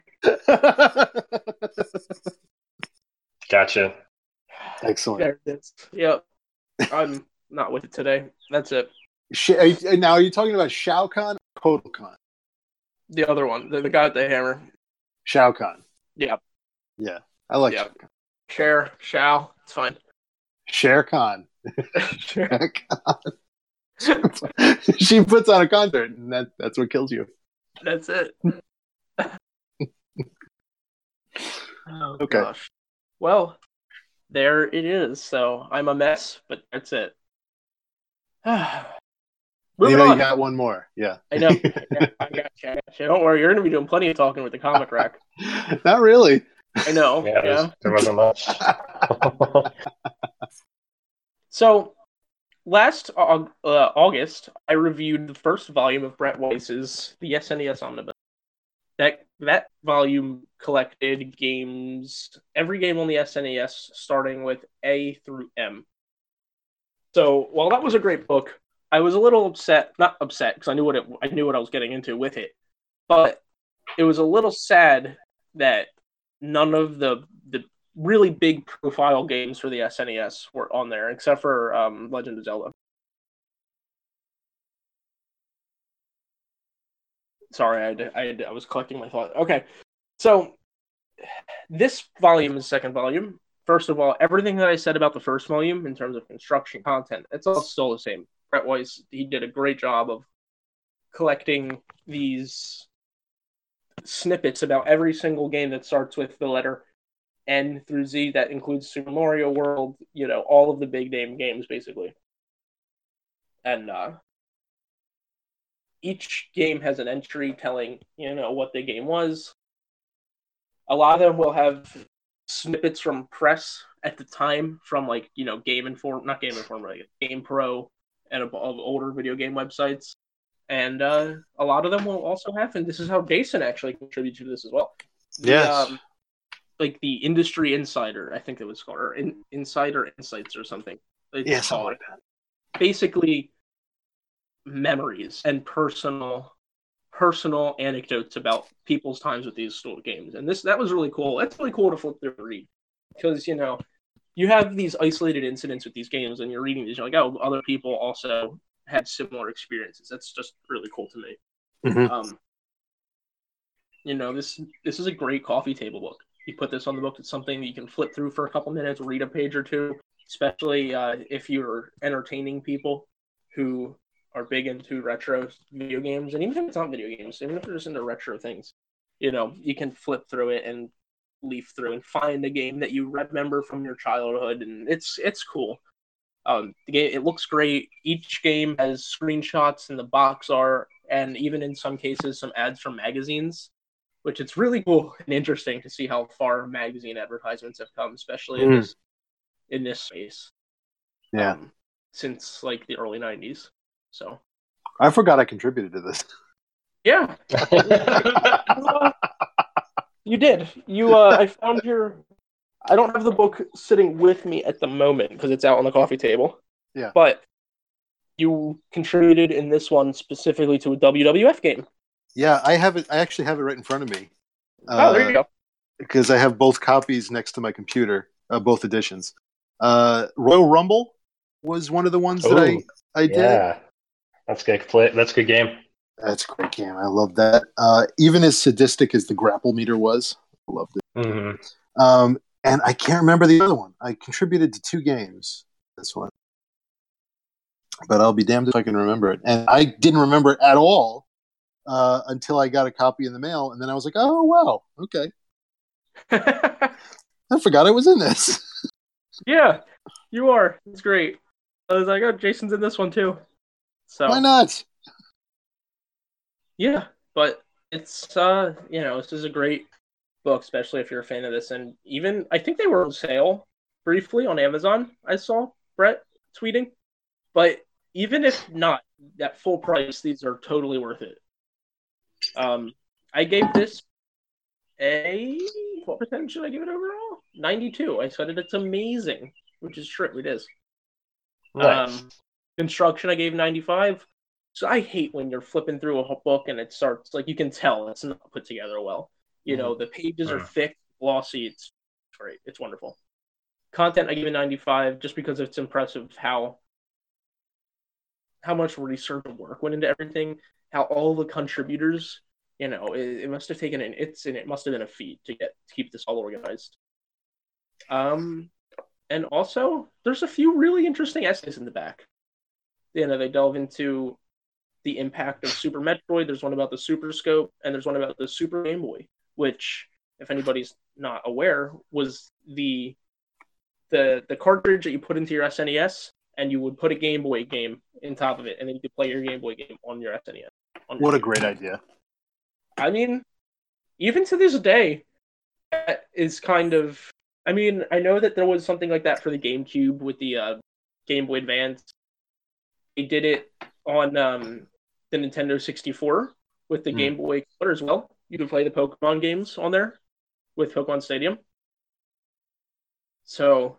Gotcha. Excellent. There it is. Yep. I'm not with it today. That's it. Now, are you talking about Shao Kahn or Kotal Khan? The other one. The guy with the hammer. Shao Kahn. Yeah. Yeah. I like Shao Kahn. Shao. It's fine. Shere Khan. Sure. She puts on a concert, and that's what kills you. That's it. Oh, okay. Gosh. Well, there it is. So I'm a mess, but that's it. You know, you got one more. Yeah. I know. I got you. Don't worry. You're going to be doing plenty of talking with the comic rack. Not really. I know. Yeah. There wasn't much. So, last August, I reviewed the first volume of Brett Weiss's The SNES Omnibus. That volume collected games, every game on the SNES, starting with A through M. So, while that was a great book, I was a little not upset, because I knew what I was getting into with it, but it was a little sad that none of the really big profile games for the SNES were on there, except for Legend of Zelda. Sorry, I was collecting my thought. Okay, so this volume is the second volume. First of all, everything that I said about the first volume in terms of construction content, it's all still the same. Brett Weiss, he did a great job of collecting these snippets about every single game that starts with the letter N through Z. That includes Super Mario World, all of the big name games, basically. And each game has an entry telling, what the game was. A lot of them will have snippets from press at the time from, Game Informer, not Game Informer, like GamePro and of older video game websites. And a lot of them will also have, and this is how Jason actually contributed to this as well. Yes. Like the Industry Insider, I think it was called, or Insider Insights or something. Yeah, something like that. Basically, memories and personal anecdotes about people's times with these games, and that was really cool. It's really cool to flip through and read, because you have these isolated incidents with these games, and you're reading these, you're like, oh, other people also had similar experiences. That's just really cool to me. Mm-hmm. This is a great coffee table book. You put this on the book, it's something that you can flip through for a couple minutes, read a page or two, especially if you're entertaining people who are big into retro video games, and even if it's not video games, even if they're just into retro things, you can flip through it and leaf through and find a game that you remember from your childhood, and it's cool. The game, it looks great. Each game has screenshots in the box art, and even in some cases, some ads from magazines, which it's really cool and interesting to see how far magazine advertisements have come, especially in this space. Yeah, since like the early '90s. So I forgot I contributed to this. Yeah, you did. I found your. I don't have the book sitting with me at the moment because it's out on the coffee table. Yeah. But you contributed in this one specifically to a WWF game. Yeah, I have it. I actually have it right in front of me. There you go. Because I have both copies next to my computer, both editions. Royal Rumble was one of the ones that I did. Yeah, that's good. That's a good game. That's a great game. I love that. Even as sadistic as the grapple meter was, I loved it. Mm-hmm. And I can't remember the other one. I contributed to 2 games. This one, but I'll be damned if I can remember it. And I didn't remember it at all until I got a copy in the mail, and then I was like, "Oh wow, okay." I forgot I was in this. Yeah, you are. It's great. I was like, "Oh, Jason's in this one too." So why not? Yeah, but it's this is a great book, especially if you're a fan of this. And even I think they were on sale briefly on Amazon. I saw Brett tweeting, but even if not at full price, these are totally worth it. I gave this what percentage should I give it overall? 92. I said it's amazing, which is true. It is. Nice. Construction, I gave 95. So I hate when you're flipping through a book and it starts like you can tell it's not put together well. The pages are thick, glossy. It's great. It's wonderful. Content, I give it 95 just because it's impressive how much research and work went into everything. How all the contributors, it must have taken it must have been a feat to keep this all organized. And also there's a few really interesting essays in the back. They delve into the impact of Super Metroid. There's one about the Super Scope, and there's one about the Super Game Boy, which, if anybody's not aware, was the cartridge that you put into your SNES, and you would put a Game Boy game in top of it, and then you could play your Game Boy game on your SNES. What a great idea. I mean, even to this day, that is kind of... I mean, I know that there was something like that for the GameCube with the Game Boy Advance. They did it on the Nintendo 64 with the Game Boy Color as well. You could play the Pokemon games on there with Pokemon Stadium. So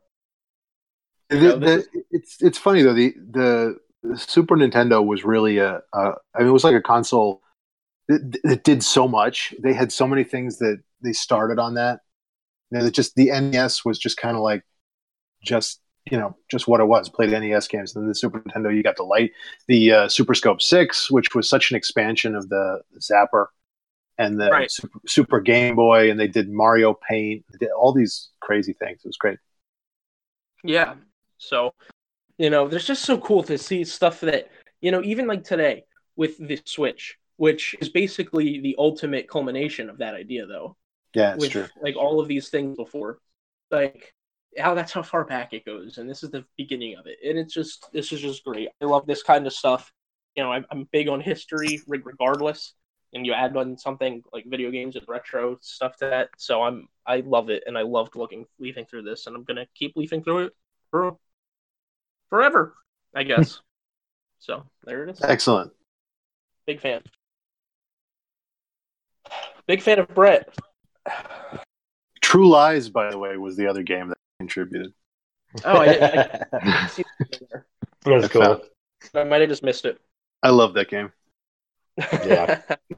it's funny though. The Super Nintendo was really it was like a console that did so much. They had so many things that they started on that. Just the NES was just kind of like just what it was. Played NES games. And then the Super Nintendo, you got the Super Scope 6, which was such an expansion of the Zapper, and the Super Game Boy, and they did Mario Paint. They did all these crazy things. It was great. Yeah. So, there's just so cool to see stuff that, even like today with the Switch, which is basically the ultimate culmination of that idea, though. Yeah, it's true. Like all of these things before, like that's how far back it goes, and this is the beginning of it, and this is just great. I love this kind of stuff. I'm big on history, regardless, and you add on something like video games and retro stuff to that. So I love it, and I loved leafing through this, and I'm gonna keep leafing through it for forever, I guess. So there it is. Excellent. Big fan. Big fan of Brett. True Lies, by the way, was the other game that contributed. Oh, I didn't see that there. That's cool. I might have just missed it. I love that game. Yeah.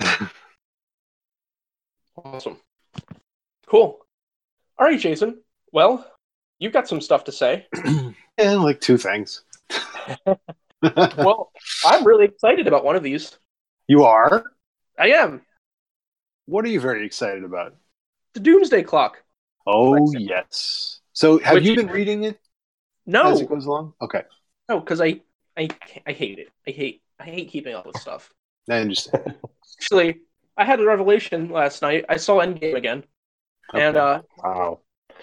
Awesome. Cool. All right, Jason. Well, you've got some stuff to say. Yeah, like 2 things. Well, I'm really excited about one of these. You are? I am. What are you very excited about? The Doomsday Clock. Oh, yes. So have you been reading it? No. As it goes along? Okay. No, because I hate it. I hate I hate keeping up with stuff. I understand. Actually, I had a revelation last night. I saw Endgame again, and Wow.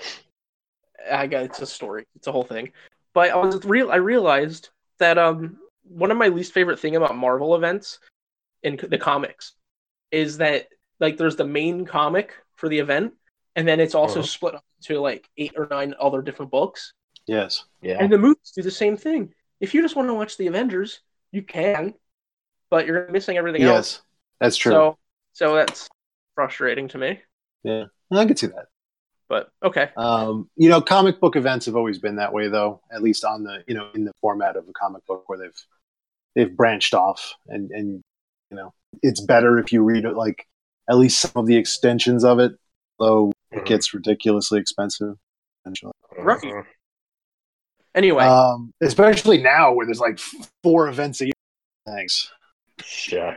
it's a story. It's a whole thing. But I realized that one of my least favorite thing about Marvel events in the comics is that like there's the main comic for the event, and then it's also split up into like 8 or 9 other different books. Yes. Yeah. And the movies do the same thing. If you just want to watch the Avengers, you can, but you're missing everything else. Yes, that's true. So that's frustrating to me. Yeah, I can see that. But okay. Comic book events have always been that way, though. At least on the in the format of a comic book, where they've branched off, and it's better if you read it, like at least some of the extensions of it, though it gets ridiculously expensive eventually. Right. Anyway, especially now where there's like 4 events a year. Thanks. Yeah.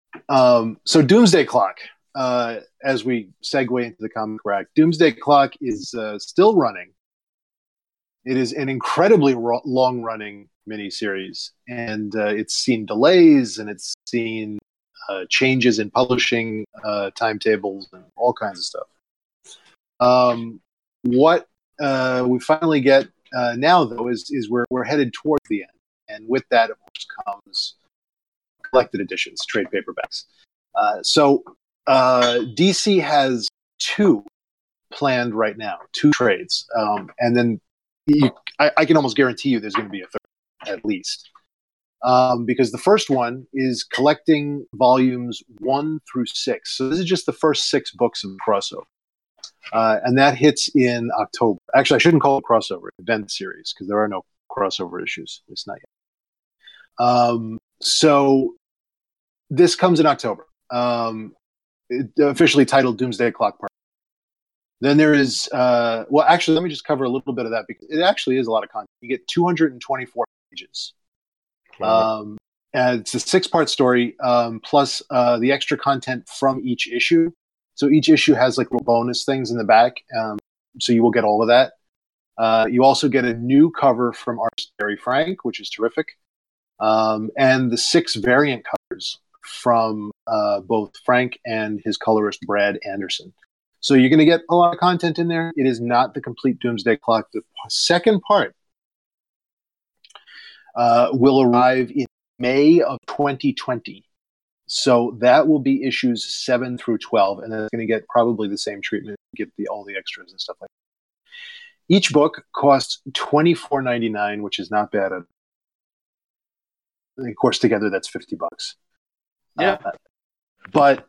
So Doomsday Clock. As we segue into the comic rack, Doomsday Clock is still running. It is an incredibly long-running miniseries, and it's seen delays, and it's seen changes in publishing timetables and all kinds of stuff. What we finally get now, though, is we're headed towards the end, and with that, of course, comes collected editions, trade paperbacks. So DC has 2 planned right now, 2 trades, and then I can almost guarantee you there's going to be a third at least, because the first one is collecting volumes 1 through 6. So this is just the first 6 books of the crossover, and that hits in October. Actually, I shouldn't call it crossover, event series, because there are no crossover issues. It's not yet. So this comes in October. Officially titled Doomsday Clock Part. Then there is, actually, let me just cover a little bit of that, because it actually is a lot of content. You get 224 pages. And it's a 6-part story, plus the extra content from each issue. So each issue has like little bonus things in the back. So you will get all of that. You also get a new cover from artist Gary Frank, which is terrific. And the 6 variant covers from both Frank and his colorist Brad Anderson. So you're going to get a lot of content in there. It is not the complete Doomsday Clock. The second part will arrive in May of 2020. So that will be issues 7 through 12, and then it's going to get probably the same treatment, get all the extras and stuff like that. Each book costs $24.99, which is not bad. Of course, together that's $50. Yeah. But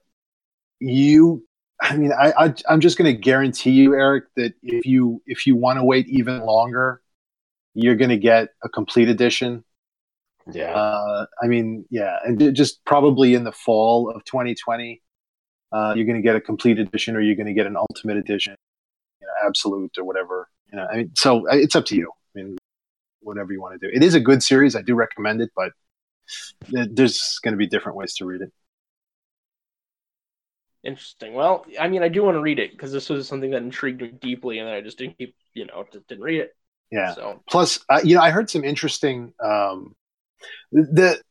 I'm just going to guarantee you, Eric, that if you want to wait even longer, you're going to get a complete edition. Yeah. And just probably in the fall of 2020, you're going to get a complete edition, or you're going to get an ultimate edition, absolute or whatever. So it's up to you. Whatever you want to do. It is a good series. I do recommend it, but there's going to be different ways to read it. Interesting. Well, I do want to read it, because this was something that intrigued me deeply, and I just didn't didn't read it. Yeah. So plus, I heard some interesting. The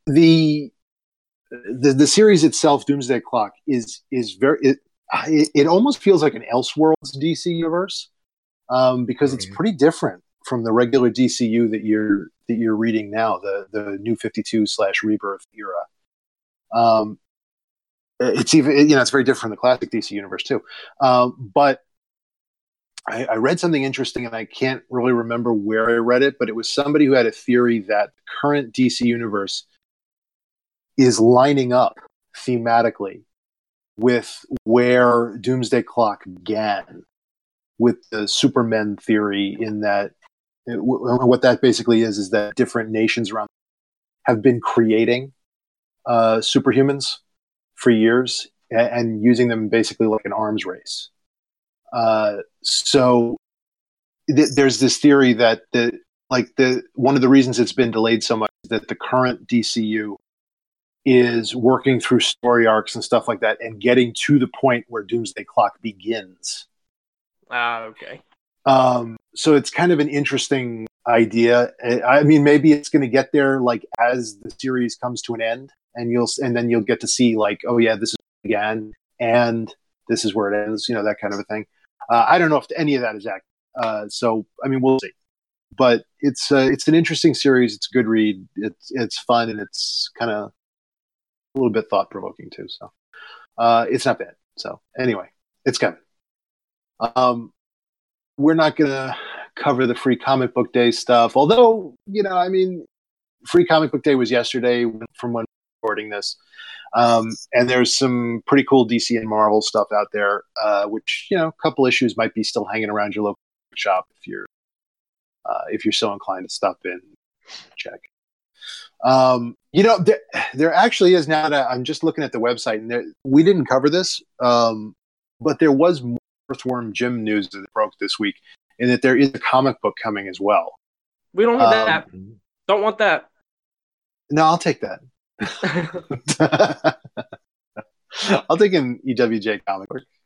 series itself, Doomsday Clock, is very. It almost feels like an Elseworlds DC universe, because it's pretty different from the regular DCU that you're reading now, the New 52/Rebirth era. It's even, it's very different from the classic DC universe too. But I read something interesting, and I can't really remember where I read it, but it was somebody who had a theory that the current DC universe is lining up thematically with where Doomsday Clock began, with the Supermen theory, in that what that basically is that different nations around have been creating superhumans for years and using them basically like an arms race. So there's this theory that one of the reasons it's been delayed so much is that the current DCU is working through story arcs and stuff like that, and getting to the point where Doomsday Clock begins. okay. So it's kind of an interesting idea. I mean, maybe it's going to get there like as the series comes to an end, and then you'll get to see like, oh yeah, this is again, and this is where it ends. That kind of a thing. I don't know if any of that is accurate. So I mean, we'll see. But it's an interesting series. It's a good read. It's fun, and it's kind of a little bit thought provoking too. So it's not bad. So anyway, it's coming. We're not gonna cover the Free Comic Book Day stuff, although I mean, Free Comic Book Day was yesterday from when we're recording this, and there's some pretty cool DC and Marvel stuff out there, which a couple issues might be still hanging around your local shop if you're so inclined to stop in and check. There actually is, now that I'm just looking at the website, and we didn't cover this, but there was more Earthworm Jim news that broke this week, and that there is a comic book coming as well. We don't need that. Don't want that. No, I'll take that. I'll take an EWJ comic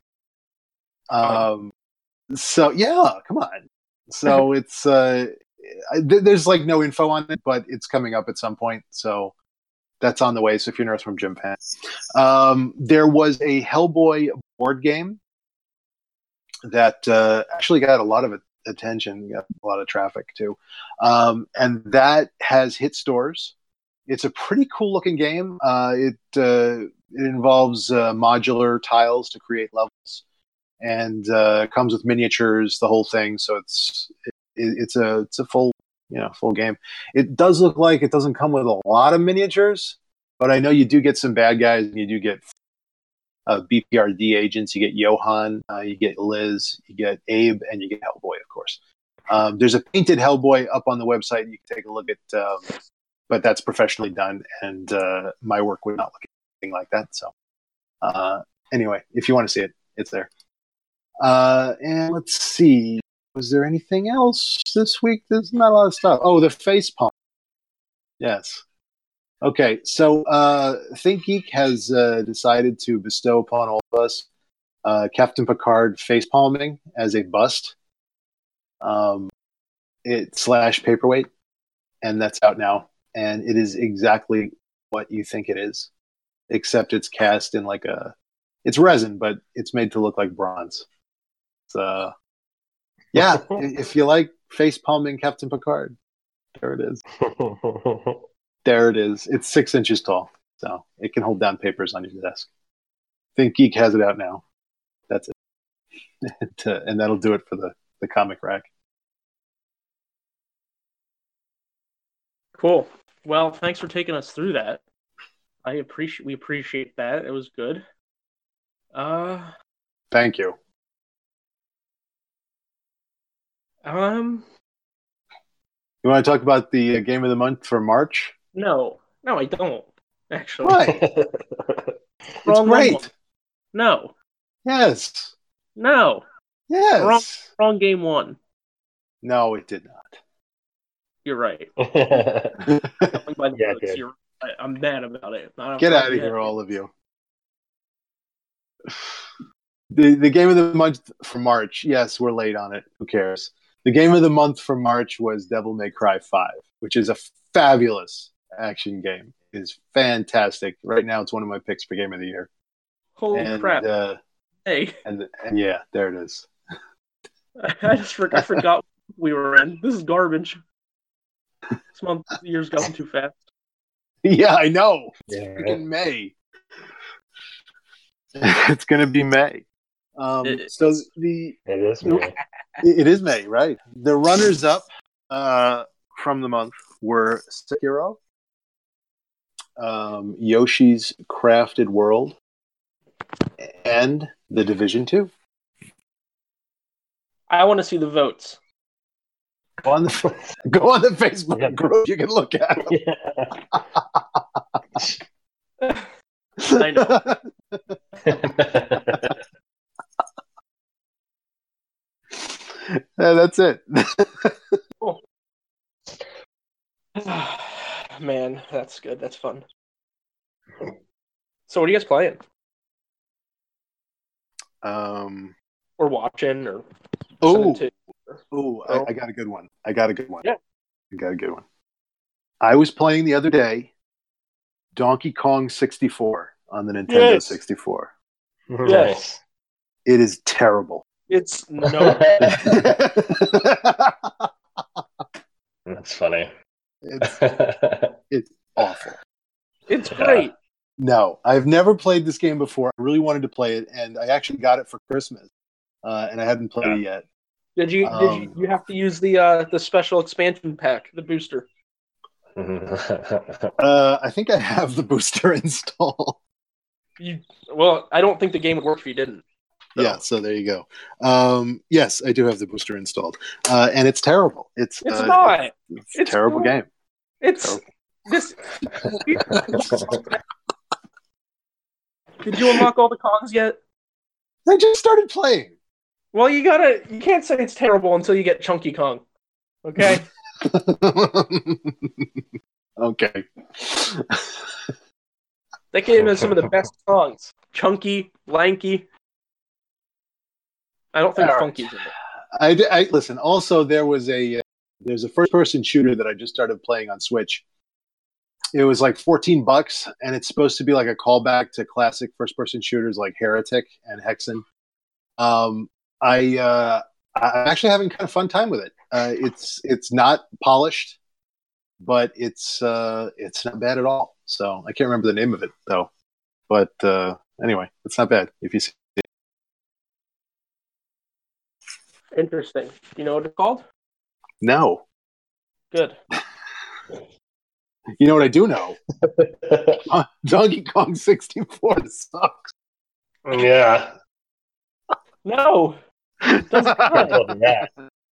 book. So yeah, come on. So it's there's like no info on it, but it's coming up at some point. So that's on the way. So if you're an Earthworm Jim fan, there was a Hellboy board game that actually got a lot of attention, got a lot of traffic too, and that has hit stores. It's a pretty cool looking game. It involves modular tiles to create levels, and comes with miniatures, the whole thing. So it's a full full game. It does look like it doesn't come with a lot of miniatures, but I know you do get some bad guys, and you do get BPRD agents. You get Johan, you get Liz, you get Abe, and you get Hellboy, of course. There's a painted Hellboy up on the website. You can take a look at, but that's professionally done, and my work would not look anything like that. So anyway, if you want to see it, it's there. And let's see. Was there anything else this week? There's not a lot of stuff. Oh, the face palm. Yes. Okay, so ThinkGeek has decided to bestow upon all of us Captain Picard face palming as a bust. It / paperweight, and that's out now. And it is exactly what you think it is, except it's cast in like it's resin, but it's made to look like bronze. So, yeah, if you like face palming Captain Picard, there it is. There it is. It's 6 inches tall, so it can hold down papers on your desk. ThinkGeek has it out now. That's it. And that'll do it for the comic rack. Cool. Well, thanks for taking us through that. We appreciate that. It was good. Thank you. You want to talk about the game of the month for March? No, I don't. Actually, why? It's great. No. Yes. No. Yes. Wrong game won. No, it did not. You're right. I'm mad about it. Get out of here, all of you. The game of the month for March. Yes, we're late on it. Who cares? The game of the month for March was Devil May Cry 5, which is a fabulous action game. It is fantastic. Right now, it's one of my picks for game of the year. Holy crap! Hey, and yeah, there it is. I forgot we were in. This is garbage. This year's going too fast. Yeah, I know. It's freaking May. It's gonna be May. It is May. It is May, right? The runners-up from the month were Sekiro, Yoshi's Crafted World, and The Division 2. I want to see the votes. Go on the Facebook group. You can look at them. Yeah. I know. That's it. Cool. Man, that's good. That's fun. So, what are you guys playing? Or watching, or I got a good one. Yeah. I got a good one. I was playing the other day Donkey Kong 64 on the Nintendo 64. Nice. It is terrible. It's no. That's funny. It's awful. It's great. No, I've never played this game before. I really wanted to play it, and I actually got it for Christmas, and I hadn't played it yet. Did you have to use the special expansion pack, the booster? I think I have the booster installed. Well, I don't think the game would work if you didn't. So. Yeah, so there you go. Yes, I do have the booster installed, and it's terrible. It's not. It's a terrible game. It's terrible. This. Did you unlock all the Kongs yet? I just started playing. Well, you can't say it's terrible until you get Chunky Kong. Okay? Okay. That game has some of the best songs. Chunky, lanky. I don't think Funky's in it. I listen, also there's a first-person shooter that I just started playing on Switch. It was like $14, and it's supposed to be like a callback to classic first-person shooters like Heretic and Hexen. I'm actually having kind of fun time with it. It's not polished, but it's not bad at all. So I can't remember the name of it though. But anyway, it's not bad if you see it. Interesting. You know what it's called? No. Good. You know what I do know? Donkey Kong 64 sucks. Yeah. No. It doesn't matter.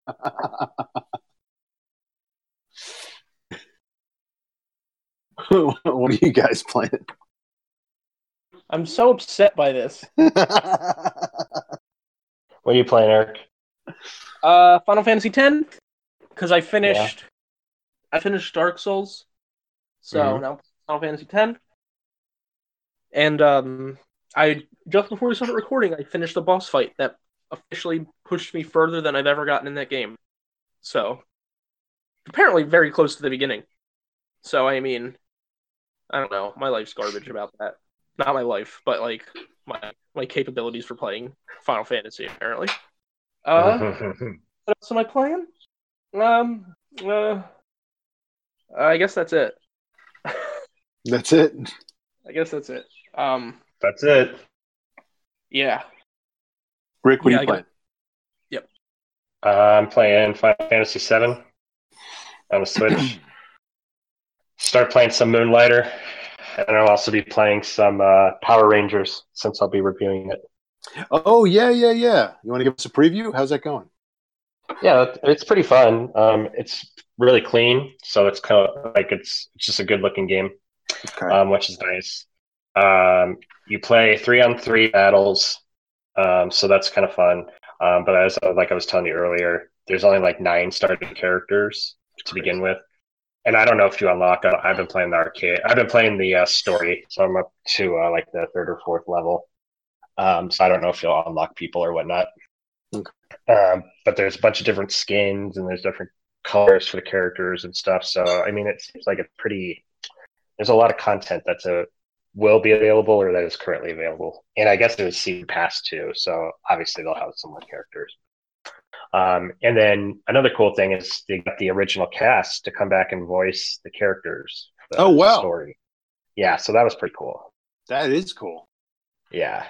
What are you guys playing? I'm so upset by this. What are you playing, Eric? Final Fantasy X, because I finished Dark Souls, so now Final Fantasy X, and I just before we started recording, I finished the boss fight that officially pushed me further than I've ever gotten in that game. So apparently, very close to the beginning. So I mean, I don't know. My life's garbage about that. Not my life, but like my capabilities for playing Final Fantasy apparently. What else am I playing? I guess that's it. That's it. I guess that's it. That's it. Yeah. Rick, what are you playing? Yep. I'm playing Final Fantasy VII on the Switch. Start playing some Moonlighter, and I'll also be playing some Power Rangers since I'll be reviewing it. Oh yeah. You want to give us a preview? How's that going? Yeah, it's pretty fun. It's really clean, so it's kind of like it's just a good looking game, which is nice. You play 3-on-3 battles, so that's kind of fun. But as like I was telling you earlier, there's only like 9 starting characters to begin with, and I don't know if you unlock. I've been playing the arcade. I've been playing the story, so I'm up to like the 3rd or 4th level. So I don't know if you'll unlock people or whatnot. Okay. But there's a bunch of different skins and there's different colors for the characters and stuff. So I mean, it seems like there's a lot of content that's will be available or that is currently available. And I guess there's Season Pass too. So obviously they'll have some more characters. And then another cool thing is they got the original cast to come back and voice the characters. Oh wow! Story. Yeah, so that was pretty cool. That is cool. Yeah.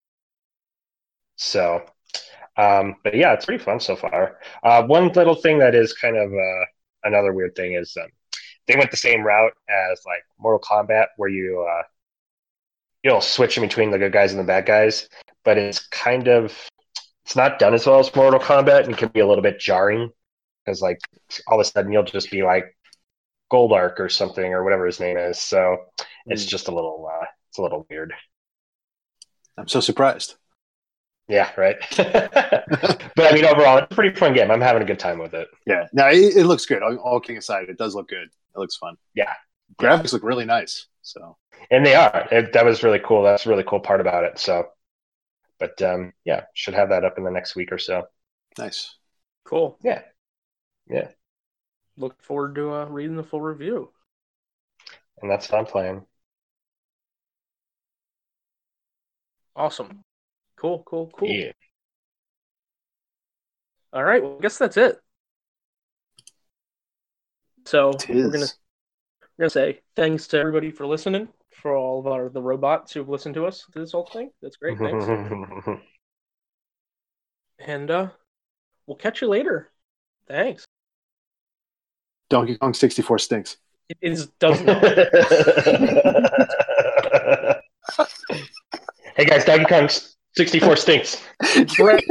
So. But yeah, it's pretty fun so far. One little thing that is kind of another weird thing is they went the same route as like Mortal Kombat, where you'll switch in between the good guys and the bad guys, but it's not done as well as Mortal Kombat and can be a little bit jarring because like all of a sudden you'll just be like Goldark or something or whatever his name is. So it's just a little weird. I'm so surprised. Yeah, right. But I mean, overall, it's a pretty fun game. I'm having a good time with it. Yeah, no, it looks good. All kidding aside, it does look good. It looks fun. Yeah, graphics look really nice. So, and they are. That was really cool. That's a really cool part about it. So, but yeah, should have that up in the next week or so. Nice, cool. Yeah. look forward to reading the full review. And that's what I'm playing. Awesome. Cool. Yeah. All right, well, I guess that's it. So we're gonna say thanks to everybody for listening, for all of the robots who've listened to us through this whole thing. That's great. Thanks. And we'll catch you later. Thanks. Donkey Kong 64 stinks. It does not. Hey guys, Donkey Kong 64 stinks.